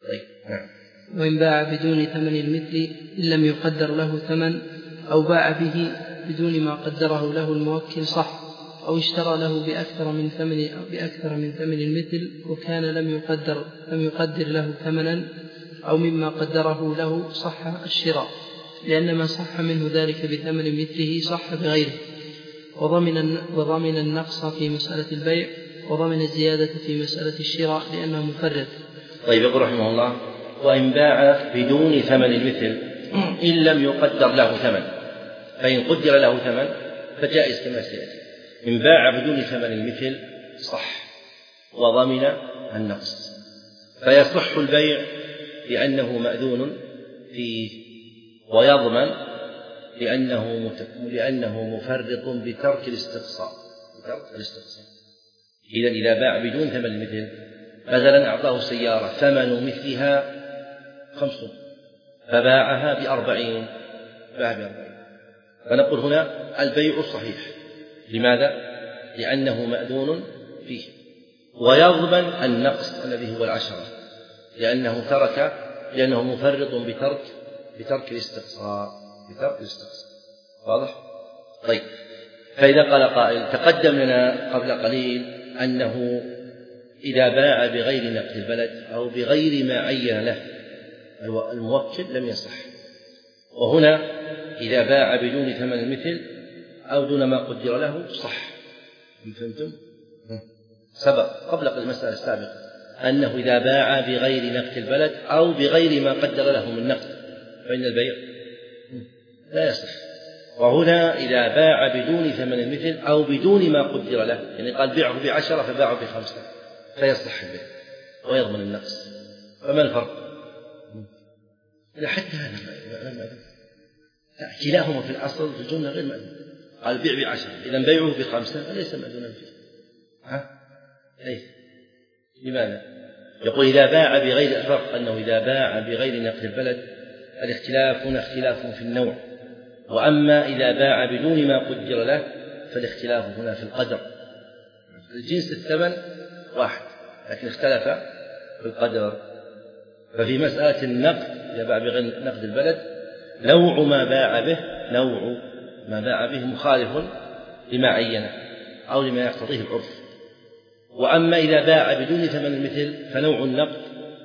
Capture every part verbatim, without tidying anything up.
طيب. نعم. وإن باع بدون ثمن المثل إن لم يقدر له ثمن أو باع به بدون ما قدره له الموكل صح، أو اشترى له بأكثر من ثمن بأكثر من ثمن المثل وكان لم يقدر لم يقدر له ثمنا أو مما قدره له صح الشراء، لأن ما صح منه ذلك بثمن مثله صح بغيره، وضمن وضمن النقص في مسألة البيع، وضمن الزيادة في مسألة الشراء لأنه مفرد. طيب. يقول رحمه الله: وإن باع بدون ثمن المثل إن لم يقدر له ثمن، فإن قدر له ثمن فجائز كما سيأتي. إن باع بدون ثمن المثل صح وضمن النقص، فيصح البيع لأنه مأذون فيه، ويضمن لأنه لأنه مفرط بترك الاستقصاء. إذا إذا باع بدون ثمن المثل، مثلا أعطاه سيارة ثمن مثلها خمسون فباعها بأربعين، باع بأربعين، فنقول هنا البيع صحيح. لماذا؟ لأنه مأذون فيه، ويضمن النقص الذي هو العشرة، لأنه ترك لأنه مفرط بترك بترك الاستقصاء بترك الاستقصاء. واضح؟ طيب. فإذا قال قائل: تقدم لنا قبل قليل أنه إذا باع بغير نقد البلد أو بغير ما عين له الموكل لم يصح، وهنا إذا باع بدون ثمن المثل أو دون ما قدر له صح. فهمتم؟ سبق قبل المسألة السابقة أنه إذا باع بغير نقد البلد أو بغير ما قدر له من نقد فإن البيع لا يصح. وهنا إذا باع بدون ثمن المثل أو بدون ما قدر له، يعني قال بيعه بعشرة فباعه بخمسة، فيصح البيع ويضمن النقص. فما الفرق؟ حتى هذا ما كلاهما في الأصل في الجملة غير مأذون. قال بيع بعشرة، إذا بيعه بخمسة فليس مأذونا فيه. ها؟ ليس. لماذا؟ يقول إذا باع بغير الفرق أنه إذا باع بغير نقد البلد الاختلاف هنا اختلاف في النوع، وأما إذا باع بدون ما قدر له فالاختلاف هنا في القدر. الجنس الثمن واحد لكن اختلف في القدر. ففي مسألة النقد إذا باع بغير نقد البلد نوع ما باع به نوع ما باع به مخالف لما عينه أو لما يقتضيه العرف. وأما إذا باع بدون ثمن المثل فنوع النقد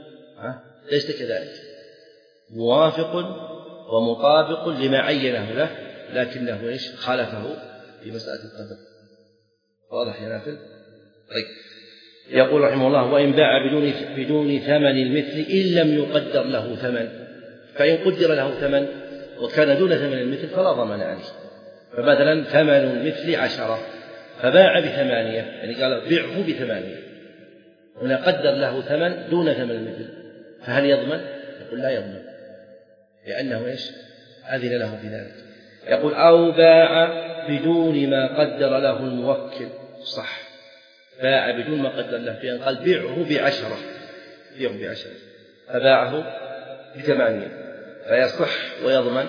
ليس كذلك، موافق ومطابق لما عينه له، لكنه إيش؟ خالفه في مسألة القدر. واضح يا نافل؟ طيب. يقول رحمه الله: وإن باع بدون بدون ثمن المثل إن لم يقدر له ثمن، فإن قدر له ثمن وكان دون ثمن المثل فلا ضمان عليه. فمثلا ثمن المثل عشرة فباع بثمانية، يعني قال بيعه بثمانية، هنا قدر له ثمن دون ثمن المثل، فهل يضمن؟ يقول لا يضمن، لأنه إيش؟ أذن له في ذلك. يقول: أو باع بدون ما قدر له الموكل صح، باع بدون ما قدر له، فإن قال بيعه بعشرة بيعه بعشرة فباعه بثمانية فيصح ويضمن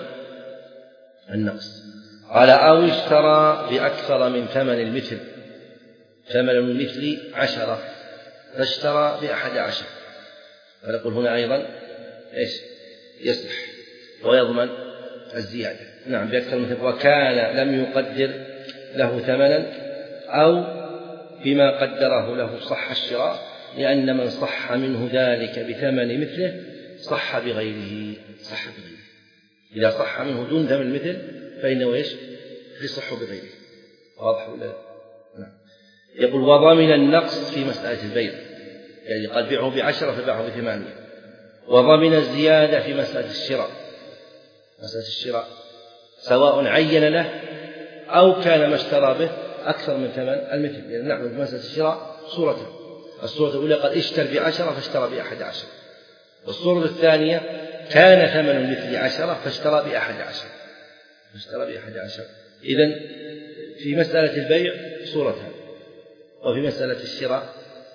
النقص. قال: أو اشترى بأكثر من ثمن المثل، ثمن المثل عشرة فاشترى بأحد عشر، فنقول هنا أيضا إيش؟ يصح ويضمن الزيادة. نعم بأكثر من ثمن، وكان لم يقدر له ثمنا أو بما قدره له صح الشراء، لأن من صح منه ذلك بثمن مثله صح بغيره صح بغيره إذا صح منه دون ثمن المثل فإنه إيش؟ يصح بغيره. واضح ولا لا؟ نعم. يقول: وضمن النقص في مسألة البيع، يعني قال بيعه بعشرة فباعه بثمانية، وضمن الزيادة في مسألة الشراء. مسألة الشراء سواء عين له أو كان ما اشترى به أكثر من ثمن المثل، يعني نعمل في مسألة الشراء صورتين: الصورة الأولى قال اشتر بعشرة فاشترى بأحد عشر، والصورة الثانية كان ثمن المثل عشرة فاشترى بأحد عشر فاشترى بأحد عشر. إذن في مسألة البيع صورتان، وفي مسألة الشراء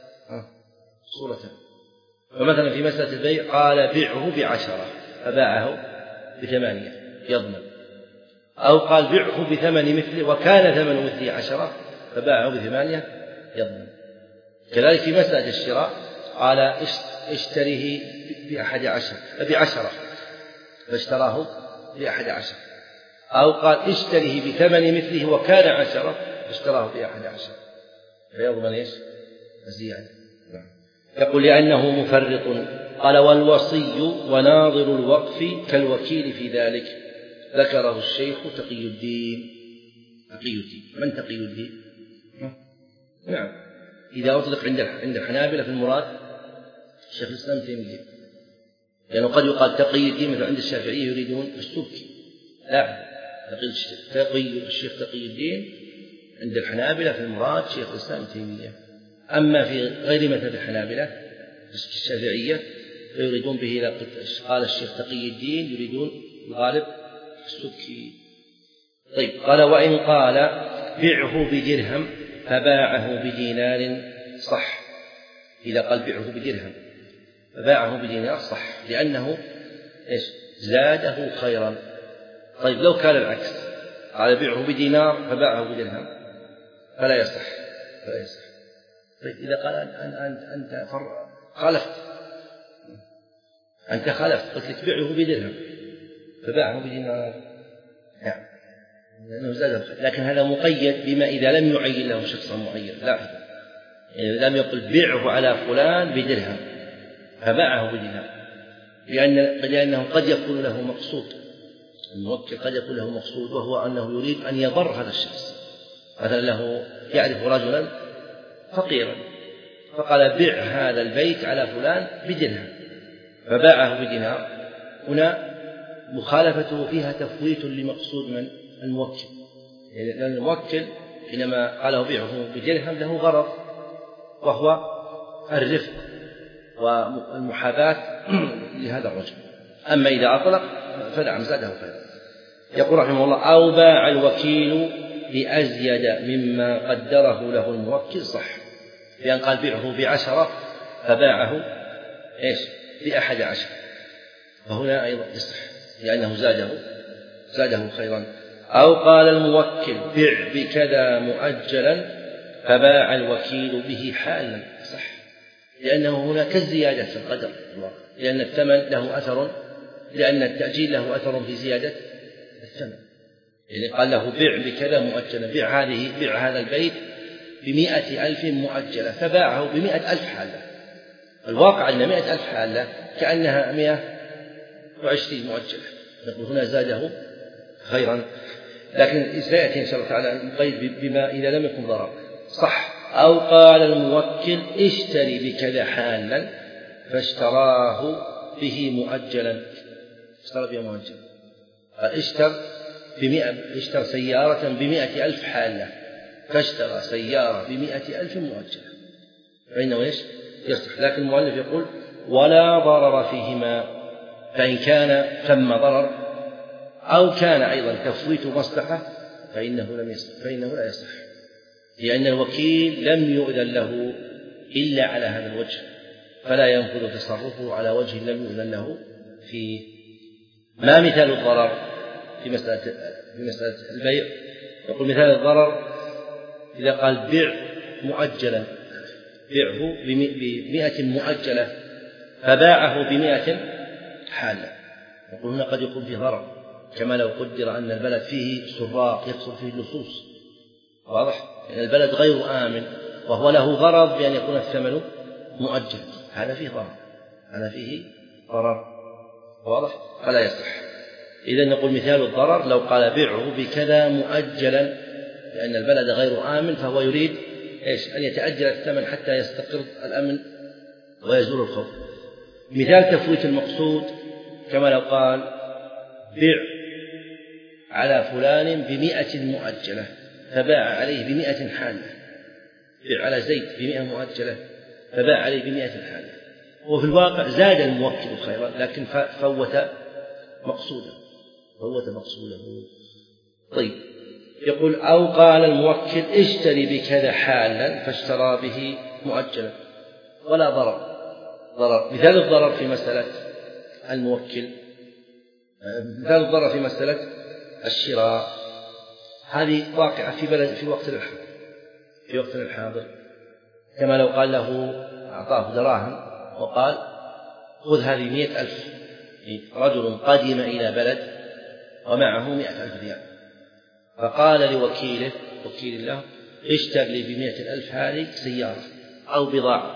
صورتان. فمثلا في مسألة البيع قال بيعه بعشرة فباعه بثمانية يضمن، أو قال بيعه بثمن مثله وكان ثمن مثله عشرة فباعه بثمانية يضمن. كذلك في مسألة الشراء قال اشتريه بأحد عشر بعشرة فاشتراه بأحد عشر، أو قال اشتره بثمن مثله وكان عشرة فاشتراه بأحد عشر فيضمن ايش؟ الزيادة. يقول لأنه مفرط. قال والوصي وناظر الوقف كالوكيل في ذلك، ذكره الشيخ تقي الدين. تقي الدين من تقي الدين؟ نعم، إذا أطلق عند عند الحنابلة في المراد الشيخ الإسلام تيمية، لأنه قد يقال تقي الدين مثل عند الشافعية يريدون السبكي، لا، تقي الشيخ تقي الدين عند الحنابلة في المراد شيخ الإسلام تيمية. أما في غير مثل الحنابلة الشافعية فيريدون به، قال الشيخ تقي الدين يريدون الغالب السبكي. طيب، قال وإن قال بعه بدرهم فباعه بدينار صح. إذا قال بعه بدرهم فباعه بدينار صح، لأنه إيش؟ زاده خيرا. طيب لو كان العكس، قال بعه بدينار فباعه بدرهم فلا يصح فلا يصح. طيب إذا قال أنت أنت خالفت، أنت خالفت، قلت لك بعه بدرهم فباعه بدينار، نعم، لأنه زاد الخير. لكن هذا مقيد بما إذا لم يعين له شخصا معين، لا، إذا لم يقل بعه على فلان بدرهم فباعه بدينار، لأن لأنه قد يكون له مقصود، الموكل قد يكون له مقصود وهو أنه يريد أن يضر هذا الشخص. مثلا له يعرف رجلا فقيرا فقال بع هذا البيت على فلان بدرهم فباعه بدينار، هنا مخالفته فيها تفويت لمقصود من الموكل، لأن الموكل حينما قاله بيعه بدرهم له غرض وهو الرفق والمحاباة لهذا الرجل. أما إذا أطلق فنعم زاده خيرا. يقول رحمه الله أو باع الوكيل بأزيد مما قدره له الموكل صح، لأن قال بيعه بعشرة فباعه إيش؟ بأحد عشر، فهنا أيضا يصح لأنه زاده زاده خيرا. أو قال الموكل بع بكذا مؤجلا فباع الوكيل به حالا صح، لأنه هنا كالزيادة في القدر، لأن الثمن له أثر، لأن التأجيل له أثر في زيادة الثمن. يعني قال له بع بكذا مؤجلا، بع هذه بع هذا البيت بمئة ألف مؤجلة فباعه بمئة ألف حالة. الواقع أن مئة ألف حالة كأنها مئة وعشرين مؤجلة، نقول هنا زاده خيرا. لكن سيأتي إن شاء الله تعالى نقيد بما إذا لم يكن ضرر صح. أو قال الموكل اشتري بكذا حالا فاشتراه به مؤجلا، اشترى به مؤجلا، اشتر بمئة اشتر سيارة بمئة ألف حالة فاشترى سيارة بمئة ألف مؤجلة، فإنه إيش؟ يصح. لكن المؤلف يقول ولا ضرر فيهما، فإن كان ثم ضرر أو كان أيضا تفويت مصلحة فإنه لم يصح، فإنه لا يصح، لأن الوكيل لم يؤذن له إلا على هذا الوجه، فلا ينفذ تصرفه على وجه لم يؤذن له فيه. ما مثال الضرر في مسألة في مسألة البيع؟ يقول مثال الضرر إذا قال بيع مؤجلا، بيعه بمئة مؤجلة فباعه بمئة حالة، يقول هنا قد يكون فيه ضرر، كما لو قدر أن البلد فيه سراق يحصل فيه اللصوص، واضح؟ يعني البلد غير آمن وهو له غرض بأن يكون الثمن مؤجل، هذا فيه ضرر، هذا فيه ضرر، واضح؟ فلا يصح. إذن نقول مثال الضرر لو قال بيعه بكذا مؤجلا، لأن البلد غير آمن فهو يريد إيش؟ أن يتأجل الثمن حتى يستقر الأمن ويزول الخوف. مثال تفويت المقصود كما لو قال بيع على فلان بمئة مؤجلة فباع عليه بمئة حالة، بيع على زيد بمئة مؤجلة فباع عليه بمئة حالة، وفي الواقع زاد الموكل خيرا لكن فوت مقصوده فوت مقصوده. طيب، يقول أو قال الموكل اشتري بكذا حالا فاشترى به مؤجلا ولا ضرر ضرر. مثال الضرر في مسألة الموكل، مثال الضرر في مسألة الشراء هذه واقعة في بلد في وقت الحاضر في وقت الحاضر كما لو قال له أعطاه دراهم وقال خذ هذه مئة ألف، رجل قدم إلى بلد ومعه مئة ألف ريال، فقال لوكيله وكيل له اشتر لي بمئة الألف هذه سيارة أو بضاعة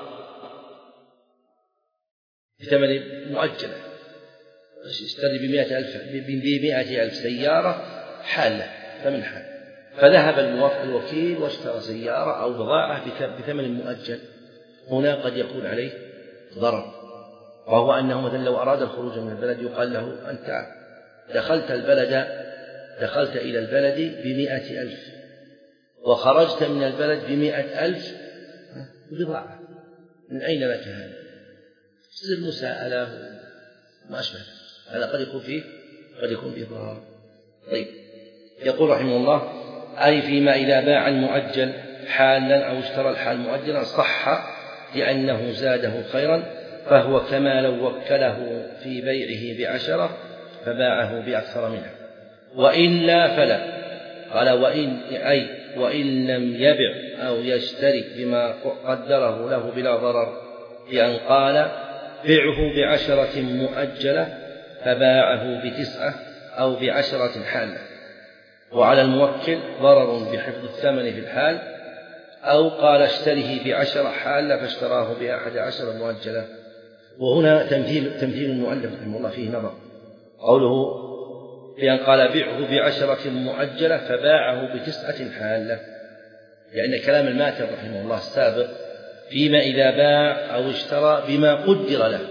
بثمن مؤجلة، اشتري بمئة ألف بمئة ألف سيارة حالة ثمن حال، فذهب الوكيل واشترى سيارة أو بضاعة بثمن مؤجل. هنا قد يكون عليه ضرر، وهو أنه مثلا لو أراد الخروج من البلد يقال له أنت دخلت البلد دخلت إلى البلد بمئة ألف وخرجت من البلد بمئة ألف بضاعة، من أين لك هذا؟ تصير مساءلة ما أشبه هذا، قد يكون فيه قد يكون فيه ضرر. طيب، يقول رحمه الله: أي فيما إذا باع المؤجل حالا أو اشترى الحال مؤجلا صح لأنه زاده خيرا، فهو كما لو وكله في بيعه بعشرة فباعه بأكثر منها، وإلا فلا. قال: وإن أي وإن لم يبع أو يشترك بما قدره له بلا ضرر، بأن قال بعه بعشرة مؤجلة فباعه بتسعة أو بعشرة حالة، وعلى الموكل ضرر بحفظ الثمن في الحال، أو قال اشتره بعشرة حالة فاشتراه بأحد عشر مؤجلة. وهنا تمثيل تمثيل المؤلف رحمه الله فيه نظر، قوله بأن قال بعه بعشرة مؤجلة فباعه بتسعة حالة، لأن كلام الماتن رحمه الله السابق فيما إذا باع أو اشترى بما قدر له،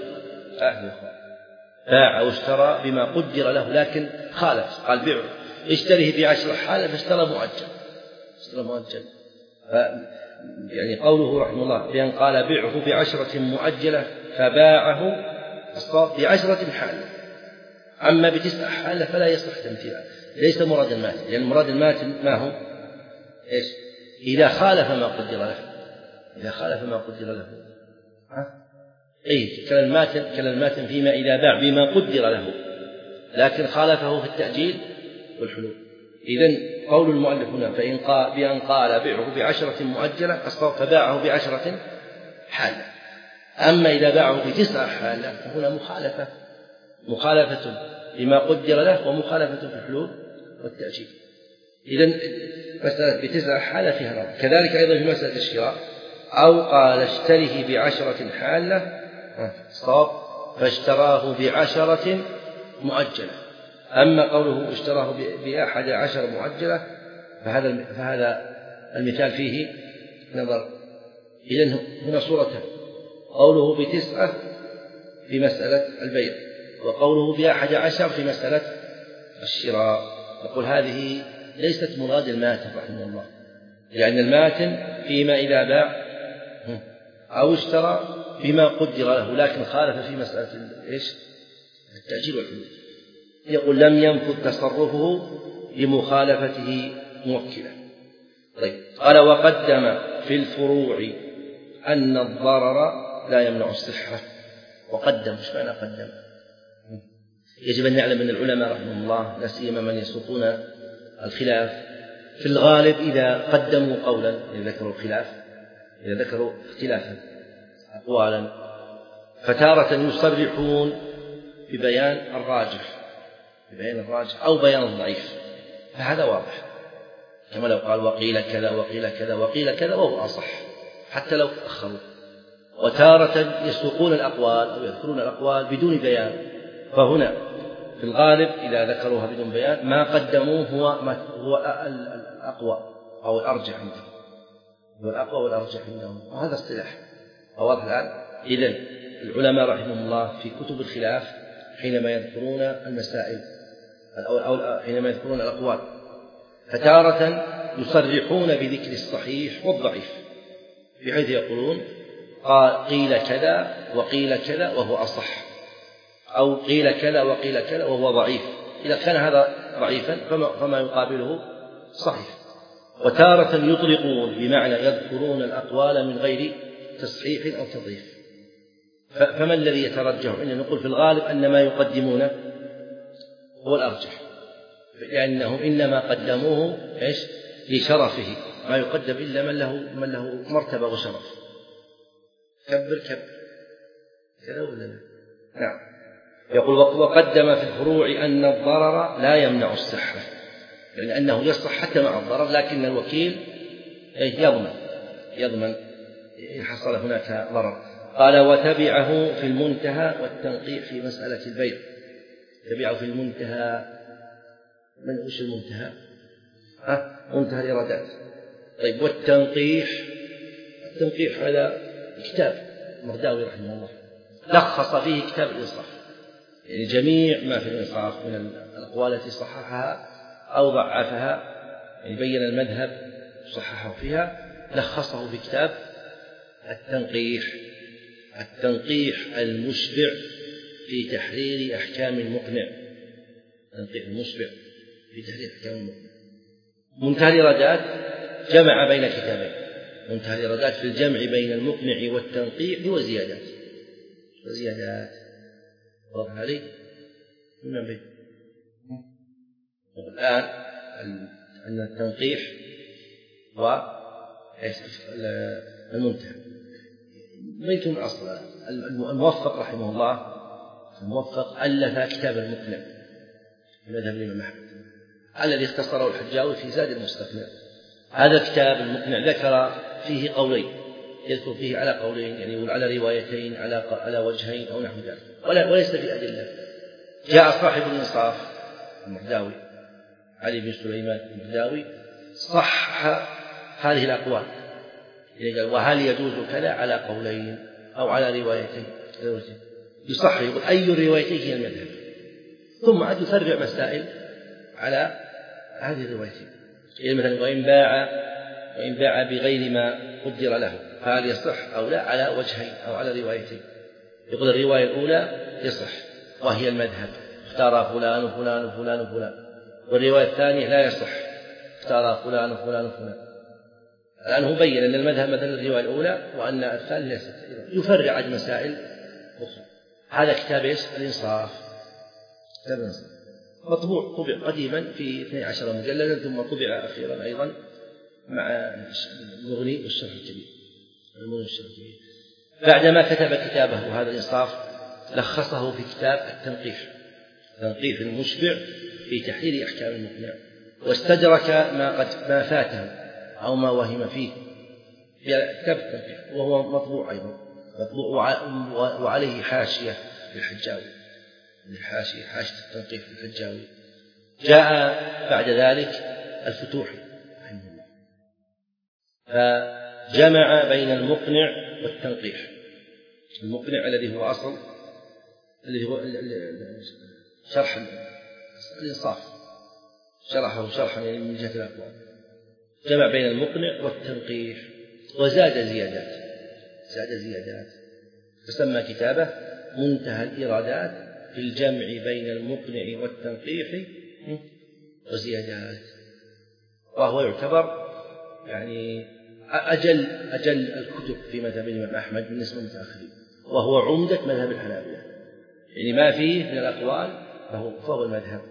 باع أو اشترى بما قدر له لكن خالف، قال بعه اشتره بعشرة حالة فاشترى مؤجل اشترى مؤجل ف يعني قوله رحمه الله بأن قال بعه بعشرة مؤجلة فباعه بعشرة حالة، أما بتسع حالة فلا يصح تمثيلها، ليس مراد الماتن، لأن يعني مراد الماتن ما هو إيش؟ إذا خالف ما قدر له، إذا خالف ما قدر له ها؟ إيه كلام الماتن كلام الماتن فيما إذا باع بما قدر له لكن خالفه في التأجيل والحلول. إذن قول المؤلف هنا فإن قال بأن قال بعه بعشرة مؤجلة فباعه بعشرة حالة، أما إذا باعه بتسع حالة فهنا مخالفة مخالفة لما قدر له ومخالفة في الحلول والتأجيل. إذن مسألة بتسع حالة فيها نظر. كذلك أيضا في مسألة الشراء، أو قال اشتره بعشرة حالة صاب فاشتراه بعشرة مؤجلة، أما قوله اشتراه بأحد عشر مؤجلة فهذا فهذا المثال فيه نظر. إذن هنا صورتان، قوله بتسعة في مسألة البيع، وقوله بأحد عشر في مسألة الشراء. نقول هذه ليست مراد الماتن رحمه الله، لأن الماتن فيما إذا باع أو اشترى بما قدر له لكن خالف في مسألة إيش؟ التأجيل والحلول. يقول لم ينفذ تصرفه لمخالفته موكلا. طيب، قال وقدم في الفروع أن الضرر لا يمنع الصحة. وقدم، ايش معنى قدم؟ يجب أن نعلم أن العلماء رحمهم الله لا سيما من يسوقون الخلاف في الغالب إذا قدموا قولا، إذا ذكروا الخلاف إذا ذكروا اختلافا أقوالا فتارة يصرحون ببيان الراجح ببيان الراجح أو بيان الضعيف، فهذا واضح، كما لو قال وقيل كذا وقيل كذا وقيل كذا وهو أصح حتى لو تأخروا. وتارة يسوقون الأقوال أو يذكرون الأقوال بدون بيان، فهنا في الغالب إذا ذكروها بدون بيان ما قدموه هو ما هو الأقوى أو الأرجح عندهم، هو الأقوى والأرجح عندهم، وهذا اصطلاح واضح الآن. إذن العلماء رحمهم الله في كتب الخلاف حينما يذكرون المسائل أو حينما يذكرون الأقوال فتارة يصرحون بذكر الصحيح والضعيف، بحيث يقولون قال قيل كذا وقيل كذا وهو أصح، أو قيل كذا وقيل كذا وهو ضعيف. إذا كان هذا ضعيفا فما, فما يقابله صحيح. وتارة يطلقون بمعنى يذكرون الأقوال من غير تصحيح أو تضعيف. فما الذي يترجح؟ إن نقول في الغالب أن ما يقدمون هو الأرجح، لأنهم إنما قدموه إيش؟ لشرفه، ما يقدم إلا من له من له مرتبة وشرف. كبر كبر كذا ولا لا؟ نعم. يقول وقدم في الفروع أن الضرر لا يمنع الصحة، يعني أنه يصح حتى مع الضرر، لكن الوكيل يضمن يضمن إن حصل هناك ضرر. قال وتبعه في المنتهى والتنقيح في مسألة البيع. تبعه في المنتهى، من وش المنتهى؟ ها؟ منتهى الإيرادات. طيب والتنقيح، التنقيح على كتاب مرداوي رحمه الله لخص فيه كتاب الإنصاف، يعني جميع ما في الإنصاف من الأقوال التي صححها أو ضعفها، يعني بين المذهب صححه فيها، لخصه في كتاب التنقيح. التنقيح المشبع في تحرير أحكام المقنع. التنقيح المشبع في تحرير أحكام المقنع. منتهى الإيرادات جمع بين كتابين، منتهى الإيرادات في الجمع بين المقنع والتنقيح وزيادات وزيادات واضح عليه من بين. الآن أن التنقيح والمنتهى بيتم أصلا. الموفق رحمه الله الموفق ألف كتاب المقنع في مذهب الإمام أحمد الذي اختصره الحجاوي في زاد المستقنع. هذا الكتاب المقنع ذكر فيه قولين، يذكر فيه على قولين، يعني يقول على روايتين، على على وجهين أو نحو ذلك، ولا وليس في أدلة. جاء صاحب الإنصاف المرداوي علي بن سليمان المرداوي صح هذه الأقوال، يعني قال وهل يجوز كذا على قولين أو على روايتين، يصح يقول أي الروايتين هي المذهب، ثم عاد يفرع مسائل على هذه الروايتين. يعني مثلا وإن باع وإن باع بغير ما قدر له فهل يصح أو لا على وجهين أو على روايتين. يقول الرواية الأولى يصح وهي المذهب، اختار فلان وفلان وفلان وفلان، والرواية الثانية لا يصح، اختار فلان وفلان وفلان. الآن هو بين أن المذهب مثلا الرواية الأولى وأن الثانية ليست، يفرع عن مسائل أخرى. هذا كتاب الإنصاف، كتاب الإنصاف مطبوع، طبع قديما في اثني عشر مجلدا، ثم طبع أخيرا أيضا مع المغني والشرح الكبير. بعدما كتب كتابه هذا الإنصاف لخصه في كتاب التنقيح، تنقيح المشبع في تحرير أحكام المقنع، واستدرك ما قد ما فاته أو ما وهم فيه في كتاب التنقيح، وهو مطبوع أيضا، مطبوع وعليه حاشية للحجاوي، الحاشية حاشية التنقيح للحجاوي. جاء بعد ذلك الفتوحي رحمه الله فجمع بين المقنع والتنقيح. المقنع الذي هو أصل الذي هو شرح الإنصاف، شرحه شرحا من جهة الأقوال، جمع بين المقنع والتنقيح وزاد زيادات زاد زيادات فسمى كتابه منتهى الإيرادات في الجمع بين المقنع والتنقيح وزيادات، وهو يعتبر يعني أجل أجل الكتب في مذهب الإمام أحمد بالنسبة للمتأخرين، وهو عمدة مذهب الحنابلة، يعني ما فيه من الأقوال فهو, فهو المذهب.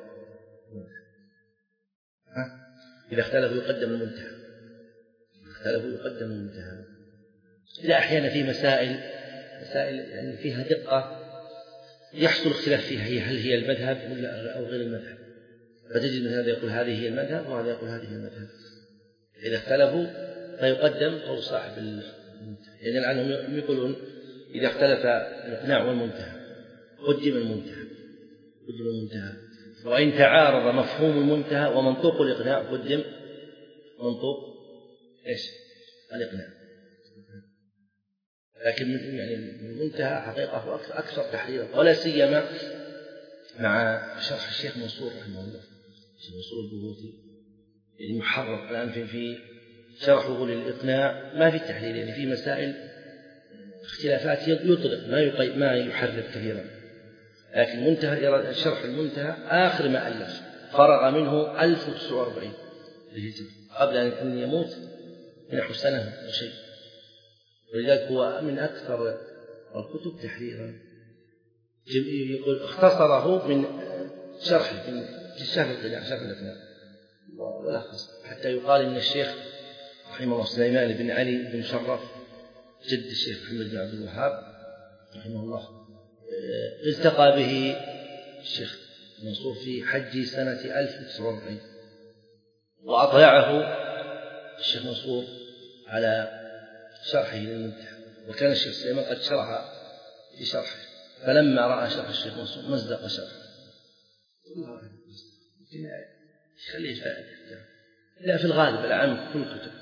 إذا اختلفوا يقدم المنتهى، إذا اختلفوا يقدم المنتهى. إذا أحيانا في مسائل مسائل يعني فيها دقة يحصل اختلاف فيها، هي هل هي المذهب ولا أو غير المذهب، فتجد من هذا يقول هذه هي المذهب وهذا يقول هذه هي المذهب. إذا اختلفوا فيقدم قول صاحب المنتهى. يعني الآن هم يقولون إذا اختلف الإقناع والمنتهى قدم المنتهى قدم المنتهى، وإن تعارض مفهوم المنتهى ومنطوق الإقناع قدم منطوق إيش الإقناع. لكن يعني المنتهى حقيقة أكثر تحريرا، ولا سيما مع شرح الشيخ منصور رحمه الله، الشيخ منصور البهوتي يعني محرر الآن في في شرحه للإقناع ما في التحرير، يعني في مسائل اختلافات يطلق ما يقيد ما يحرر كثيرا. لكن منتهى شرح المنتهى آخر ما ألف فرغ منه ألف وتسعة وأربعين قبل أن يموت نحو سنة وشيء، ولذلك هو من أكثر الكتب تحريرا. يقول اختصره من شرح من شرح الإقناع شرح الإقناع ولخص، حتى يقال إن الشيخ رحمه الله سليمان بن علي بن شرف جد الشيخ محمد بن عبد الوهاب رحمه الله التقى به الشيخ منصور في حج سنة ألف وتسعمائة وأربعين، وأطلعه الشيخ منصور على شرحه للمنتهى، وكان الشيخ سليمان قد شرح في شرحه، فلما رأى شرح الشيخ منصور مزق شرحه. خليه فائدة. لا، في الغالب العام كل كتب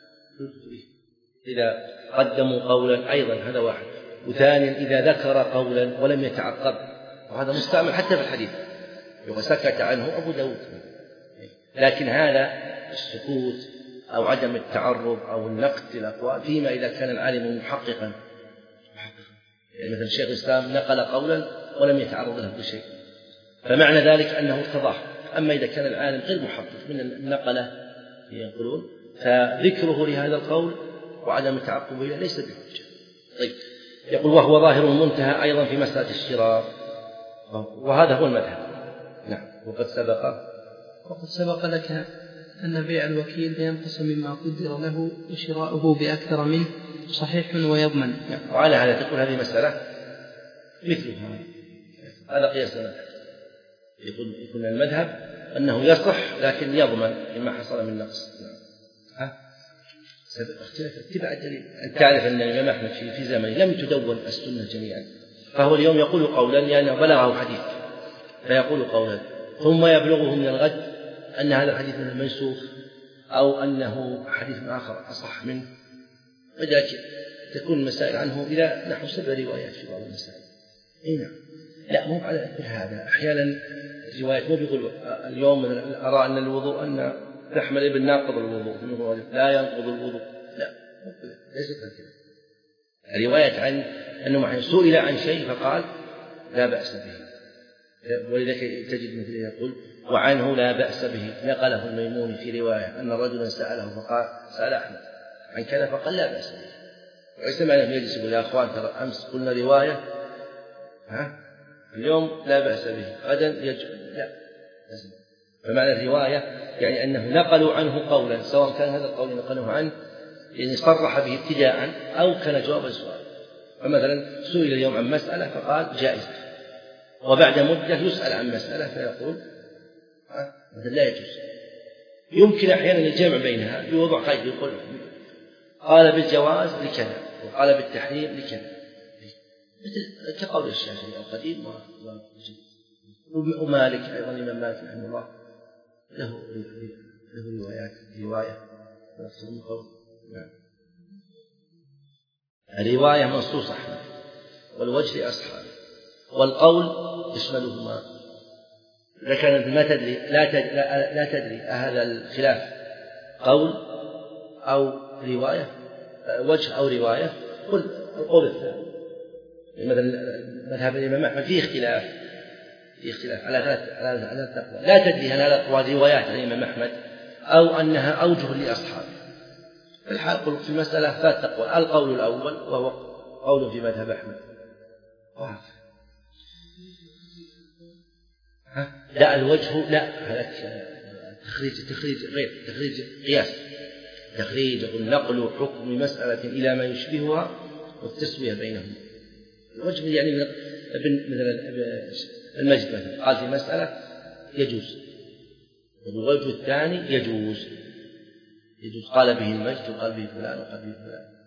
إذا قدموا قولا أيضا هذا واحد، وثانيا إذا ذكر قولا ولم يتعقب، وهذا مستعمل حتى في الحديث وسكت عنه أبو داود. لكن هذا السكوت أو عدم التعرض أو النقد للأقوال فيما إذا كان العالم محققا، يعني مثل شيخ الإسلام نقل قولا ولم يتعرض له بشيء، فمعنى ذلك أنه ارتضاه. أما إذا كان العالم غير محقق من النقلة يقولون، فذكره لهذا القول وعدم التعقب به ليس بحجة. طيب، يقول وهو ظاهر المنتهى أيضا في مسألة الشراء، وهذا هو المذهب. نعم. وقد سبق وقد سبق لك أن بيع الوكيل ينقص مما قدر له وشراؤه بأكثر منه صحيح ويضمن. نعم. وعلى هذا تقول هذه مسألة مثلها، هذا قياس المذهب. يقول يكون المذهب أنه يصح لكن يضمن لما حصل من نقص. ها؟ اختلاف اتباع الدليل. أن تعرف أن الإمام أحمد في في زمنه لم تدون السنة جميعا، فهو اليوم يقول قولا لأنه بلغه حديث فيقول قولا، ثم يبلغه من الغد أن هذا الحديث منسوخ أو أنه حديث آخر أصح منه، ولذلك تكون المسائل عنه إلى نحو سبع روايات في بعض المسائل. إيه نعم. لا، مو على هذا. أحيانا الروايات مو بيقول اليوم أرى أن الوضوء أن لحم الإبل ناقض الوضوء لا ينقض الوضوء، لا، ليست هكذا. الرواية عن أنه سئل عن شيء فقال لا بأس به، ولذلك تجد مثل يقول وعنه لا بأس به. نقله الميموني في رواية أن رجلا سأله فقال سأل أحمد عن كذا فقال لا بأس به، وليس معنى يجلس يقول يا أخوان ترى أمس قلنا رواية ها اليوم لا بأس به غدا يجب، لا. فمعنى الرواية يعني أنه نقلوا عنه قولا، سواء كان هذا القول نقلوه عنه يعني صرح به ابتداء أو كان جواب السؤال. فمثلا سئل اليوم عن مسألة فقال جائزة، وبعد مدة يسأل عن مسألة فيقول مثلا لا يجوز. يمكن أحيانا الجمع بينها يوضع قيد، يقول قال بالجواز لكذا وقال بالتحريم لكذا، مثل كقول الشافعي القديم ومالك أيضا الإمام مالك رحمه الله له له روايات رواية ونفسه من قول. نعم. الرواية منصوص أحمد والوجه لأصحابه، والقول يشملهما. إذا كانت ما تدري لا تدري, لا, لا تدري هذا الخلاف قول أو رواية، وجه أو رواية، قل القول الثاني. مثلا مذهب الإمام أحمد فيه اختلاف فيه اختلاف على ثلاث على ثلاث أقوال، لا تدري هل هذا أقوال روايات عن الإمام أحمد أو أنها أوجه لأصحابه. الحق في المسألة ثلاث أقوال، القول الأول وهو قول في مذهب أحمد واضح. لا الوجه لا، هذا تخريج تخريج غير تخريج قياس، تخريج النقل حكم مسألة إلى ما يشبهها والتسوية بينهم. الوجه يعني مثلا المجد مثلا قال في مسألة يجوز، والوجه الثاني يجوز يجوز قال به المجد وقال به فلان وقال به فلان.